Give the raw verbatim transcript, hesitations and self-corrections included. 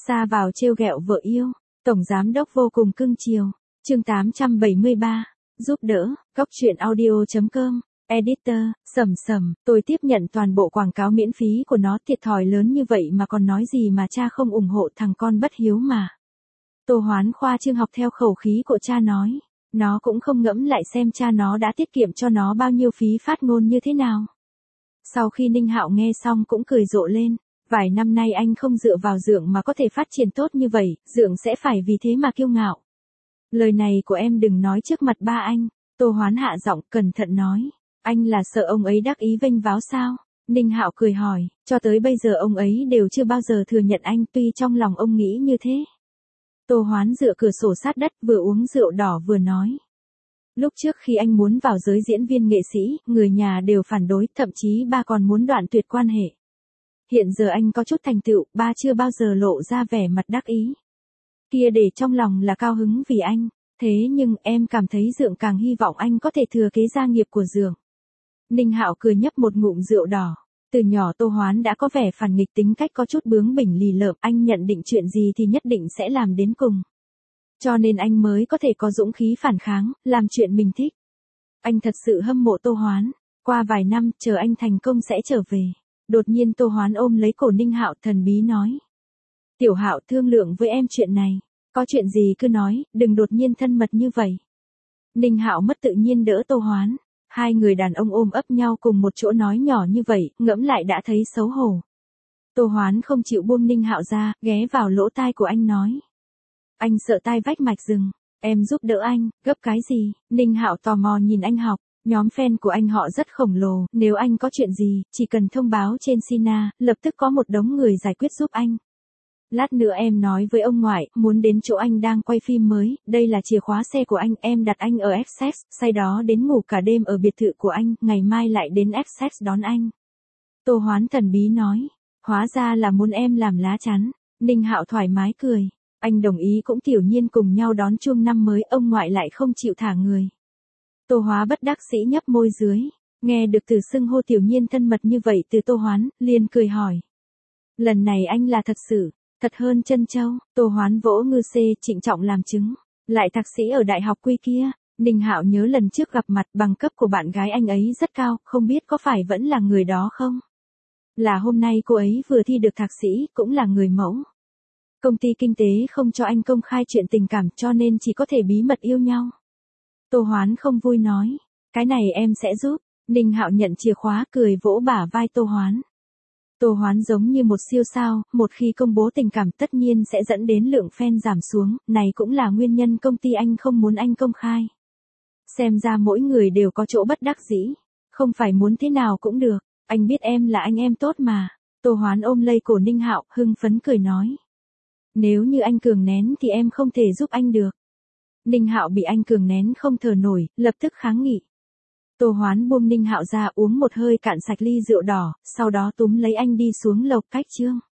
Ra vào trêu ghẹo vợ yêu, tổng giám đốc vô cùng cưng chiều. Chương tám trăm bảy mươi ba, giúp đỡ, góc truyện audio chấm com. Editor, Sầm Sầm, tôi tiếp nhận toàn bộ quảng cáo miễn phí của nó, thiệt thòi lớn như vậy mà còn nói gì mà cha không ủng hộ, thằng con bất hiếu mà. Tô Hoán khoa trương học theo khẩu khí của cha nói, nó cũng không ngẫm lại xem cha nó đã tiết kiệm cho nó bao nhiêu phí phát ngôn như thế nào. Sau khi Ninh Hạo nghe xong cũng cười rộ lên, vài năm nay anh không dựa vào Dượng mà có thể phát triển tốt như vậy, Dượng sẽ phải vì thế mà kiêu ngạo. Lời này của em đừng nói trước mặt ba anh. Tô Hoán hạ giọng cẩn thận nói. Anh là sợ ông ấy đắc ý vênh váo sao? Ninh Hạo cười hỏi, cho tới bây giờ ông ấy đều chưa bao giờ thừa nhận anh, tuy trong lòng ông nghĩ như thế. Tô Hoán dựa cửa sổ sát đất, vừa uống rượu đỏ vừa nói. Lúc trước khi anh muốn vào giới diễn viên nghệ sĩ, người nhà đều phản đối, thậm chí ba còn muốn đoạn tuyệt quan hệ. Hiện giờ anh có chút thành tựu, ba chưa bao giờ lộ ra vẻ mặt đắc ý. Kia để trong lòng là cao hứng vì anh, thế nhưng em cảm thấy Dượng càng hy vọng anh có thể thừa kế gia nghiệp của Dượng. Ninh Hạo cười nhấp một ngụm rượu đỏ. Từ nhỏ Tô Hoán đã có vẻ phản nghịch, tính cách có chút bướng bỉnh lì lợm, anh nhận định chuyện gì thì nhất định sẽ làm đến cùng. Cho nên anh mới có thể có dũng khí phản kháng, làm chuyện mình thích. Anh thật sự hâm mộ Tô Hoán, qua vài năm, chờ anh thành công sẽ trở về. Đột nhiên Tô Hoán ôm lấy cổ Ninh Hạo thần bí nói. Tiểu Hạo thương lượng với em chuyện này, có chuyện gì cứ nói, đừng đột nhiên thân mật như vậy. Ninh Hạo mất tự nhiên đỡ Tô Hoán. Hai người đàn ông ôm ấp nhau cùng một chỗ nói nhỏ như vậy, ngẫm lại đã thấy xấu hổ. Tô Hoán không chịu buông Ninh Hạo ra, ghé vào lỗ tai của anh nói. Anh sợ tai vách mạch rừng, em giúp đỡ anh, gấp cái gì? Ninh Hạo tò mò nhìn anh học, nhóm fan của anh họ rất khổng lồ, nếu anh có chuyện gì, chỉ cần thông báo trên Sina, lập tức có một đống người giải quyết giúp anh. Lát nữa em nói với ông ngoại, muốn đến chỗ anh đang quay phim mới, đây là chìa khóa xe của anh, em đặt anh ở Essex, sau đó đến ngủ cả đêm ở biệt thự của anh, ngày mai lại đến Essex đón anh. Tô Hoán thần bí nói, hóa ra là muốn em làm lá chắn. Ninh Hạo thoải mái cười, anh đồng ý cũng tiểu nhiên cùng nhau đón chuông năm mới, ông ngoại lại không chịu thả người. Tô Hóa bất đắc dĩ nhấp môi dưới, nghe được từ xưng hô tiểu nhiên thân mật như vậy từ Tô Hoán, liền cười hỏi. Lần này anh là thật sự. Thật hơn chân châu, Tô Hoán vỗ ngư xê trịnh trọng làm chứng. Lại thạc sĩ ở đại học quy kia. Ninh Hạo nhớ lần trước gặp mặt, bằng cấp của bạn gái anh ấy rất cao, không biết có phải vẫn là người đó không? Là hôm nay cô ấy vừa thi được thạc sĩ, cũng là người mẫu. Công ty kinh tế không cho anh công khai chuyện tình cảm, cho nên chỉ có thể bí mật yêu nhau. Tô Hoán không vui nói, cái này em sẽ giúp. Ninh Hạo nhận chìa khóa, cười vỗ bả vai Tô Hoán. Tô Hoán giống như một siêu sao, một khi công bố tình cảm tất nhiên sẽ dẫn đến lượng fan giảm xuống, này cũng là nguyên nhân công ty anh không muốn anh công khai. Xem ra mỗi người đều có chỗ bất đắc dĩ, không phải muốn thế nào cũng được, anh biết em là anh em tốt mà. Tô Hoán ôm lấy cổ Ninh Hạo, hưng phấn cười nói. Nếu như anh cường nén thì em không thể giúp anh được. Ninh Hạo bị anh cường nén không thở nổi, lập tức kháng nghị. Tô Hoán buông Ninh Hạo ra, uống một hơi cạn sạch ly rượu đỏ, sau đó túm lấy anh đi xuống lầu cách trương.